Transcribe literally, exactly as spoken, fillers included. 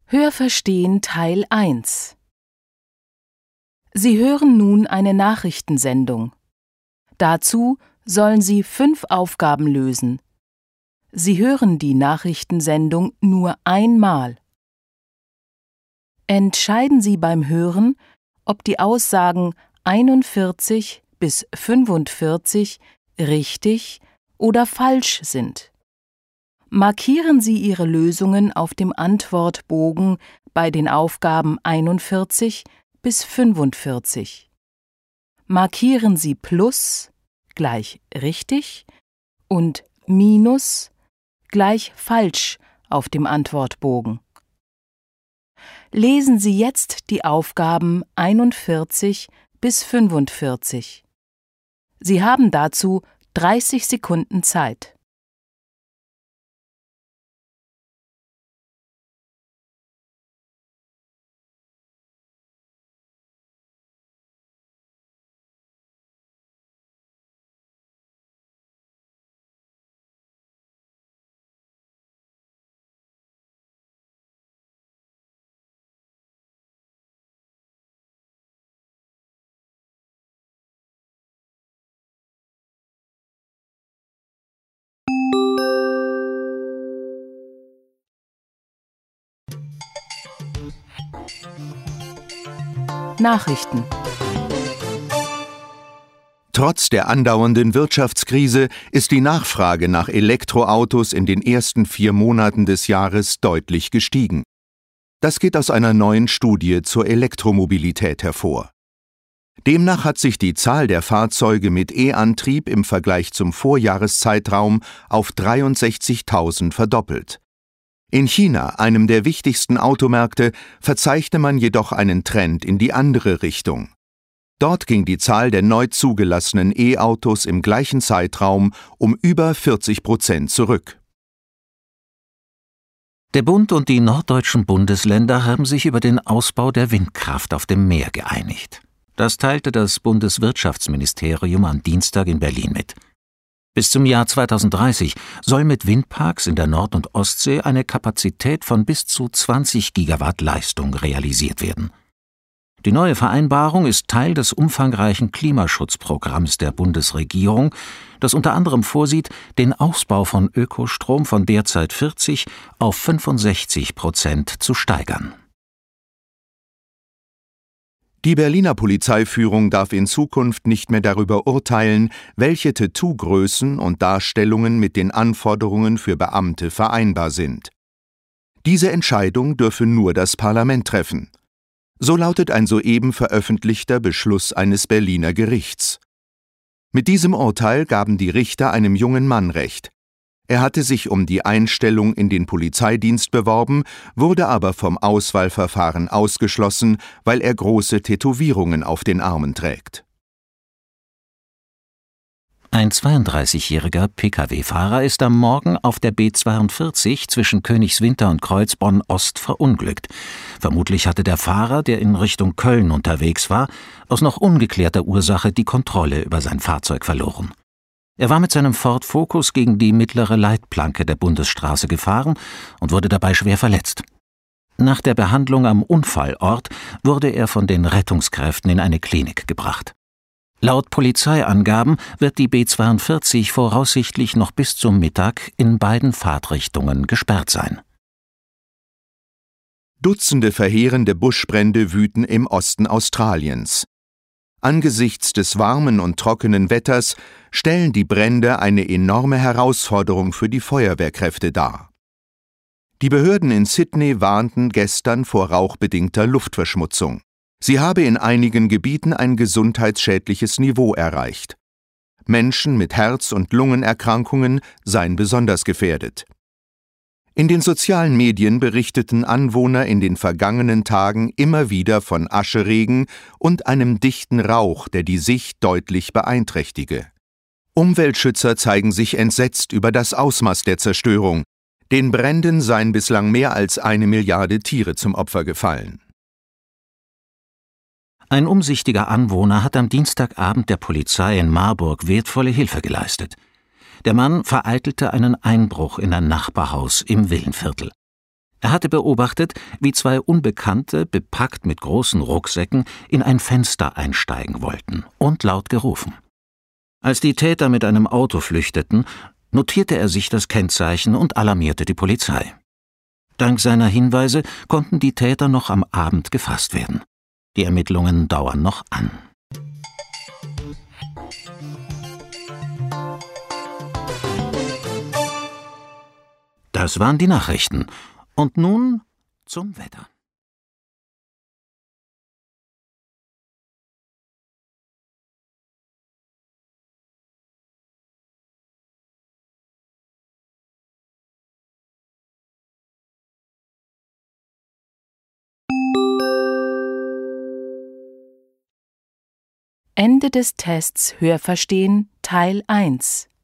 Hörverstehen Teil eins. Sie hören nun eine Nachrichtensendung. Dazu sollen Sie fünf Aufgaben lösen. Sie hören die Nachrichtensendung nur einmal. Entscheiden Sie beim Hören, ob die Aussagen einundvierzig bis fünfundvierzig richtig oder falsch sind. Markieren Sie Ihre Lösungen auf dem Antwortbogen bei den Aufgaben einundvierzig bis fünfundvierzig. Markieren Sie Plus gleich richtig und Minus gleich falsch auf dem Antwortbogen. Lesen Sie jetzt die Aufgaben einundvierzig bis fünfundvierzig. Sie haben dazu dreißig Sekunden Zeit. Nachrichten. Trotz der andauernden Wirtschaftskrise ist die Nachfrage nach Elektroautos in den ersten vier Monaten des Jahres deutlich gestiegen. Das geht aus einer neuen Studie zur Elektromobilität hervor. Demnach hat sich die Zahl der Fahrzeuge mit E-Antrieb im Vergleich zum Vorjahreszeitraum auf dreiundsechzigtausend verdoppelt. In China, einem der wichtigsten Automärkte, verzeichne man jedoch einen Trend in die andere Richtung. Dort ging die Zahl der neu zugelassenen E-Autos im gleichen Zeitraum um über vierzig Prozent zurück. Der Bund und die norddeutschen Bundesländer haben sich über den Ausbau der Windkraft auf dem Meer geeinigt. Das teilte das Bundeswirtschaftsministerium am Dienstag in Berlin mit. Bis zum Jahr zweitausenddreißig soll mit Windparks in der Nord- und Ostsee eine Kapazität von bis zu zwanzig Gigawatt Leistung realisiert werden. Die neue Vereinbarung ist Teil des umfangreichen Klimaschutzprogramms der Bundesregierung, das unter anderem vorsieht, den Ausbau von Ökostrom von derzeit vierzig auf fünfundsechzig Prozent zu steigern. Die Berliner Polizeiführung darf in Zukunft nicht mehr darüber urteilen, welche Tattoo-Größen und Darstellungen mit den Anforderungen für Beamte vereinbar sind. Diese Entscheidung dürfe nur das Parlament treffen. So lautet ein soeben veröffentlichter Beschluss eines Berliner Gerichts. Mit diesem Urteil gaben die Richter einem jungen Mann Recht. Er hatte sich um die Einstellung in den Polizeidienst beworben, wurde aber vom Auswahlverfahren ausgeschlossen, weil er große Tätowierungen auf den Armen trägt. Ein zweiunddreißigjähriger Pkw-Fahrer ist am Morgen auf der B zweiundvierzig zwischen Königswinter und Kreuzbronn-Ost verunglückt. Vermutlich hatte der Fahrer, der in Richtung Köln unterwegs war, aus noch ungeklärter Ursache die Kontrolle über sein Fahrzeug verloren. Er war mit seinem Ford Focus gegen die mittlere Leitplanke der Bundesstraße gefahren und wurde dabei schwer verletzt. Nach der Behandlung am Unfallort wurde er von den Rettungskräften in eine Klinik gebracht. Laut Polizeiangaben wird die B zweiundvierzig voraussichtlich noch bis zum Mittag in beiden Fahrtrichtungen gesperrt sein. Dutzende verheerende Buschbrände wüten im Osten Australiens. Angesichts des warmen und trockenen Wetters stellen die Brände eine enorme Herausforderung für die Feuerwehrkräfte dar. Die Behörden in Sydney warnten gestern vor rauchbedingter Luftverschmutzung. Sie habe in einigen Gebieten ein gesundheitsschädliches Niveau erreicht. Menschen mit Herz- und Lungenerkrankungen seien besonders gefährdet. In den sozialen Medien berichteten Anwohner in den vergangenen Tagen immer wieder von Ascheregen und einem dichten Rauch, der die Sicht deutlich beeinträchtige. Umweltschützer zeigen sich entsetzt über das Ausmaß der Zerstörung. Den Bränden seien bislang mehr als eine Milliarde Tiere zum Opfer gefallen. Ein umsichtiger Anwohner hat am Dienstagabend der Polizei in Marburg wertvolle Hilfe geleistet. Der Mann vereitelte einen Einbruch in ein Nachbarhaus im Villenviertel. Er hatte beobachtet, wie zwei Unbekannte, bepackt mit großen Rucksäcken, in ein Fenster einsteigen wollten und laut gerufen. Als die Täter mit einem Auto flüchteten, notierte er sich das Kennzeichen und alarmierte die Polizei. Dank seiner Hinweise konnten die Täter noch am Abend gefasst werden. Die Ermittlungen dauern noch an. Das waren die Nachrichten. Und nun zum Wetter. Ende des Tests Hörverstehen Teil eins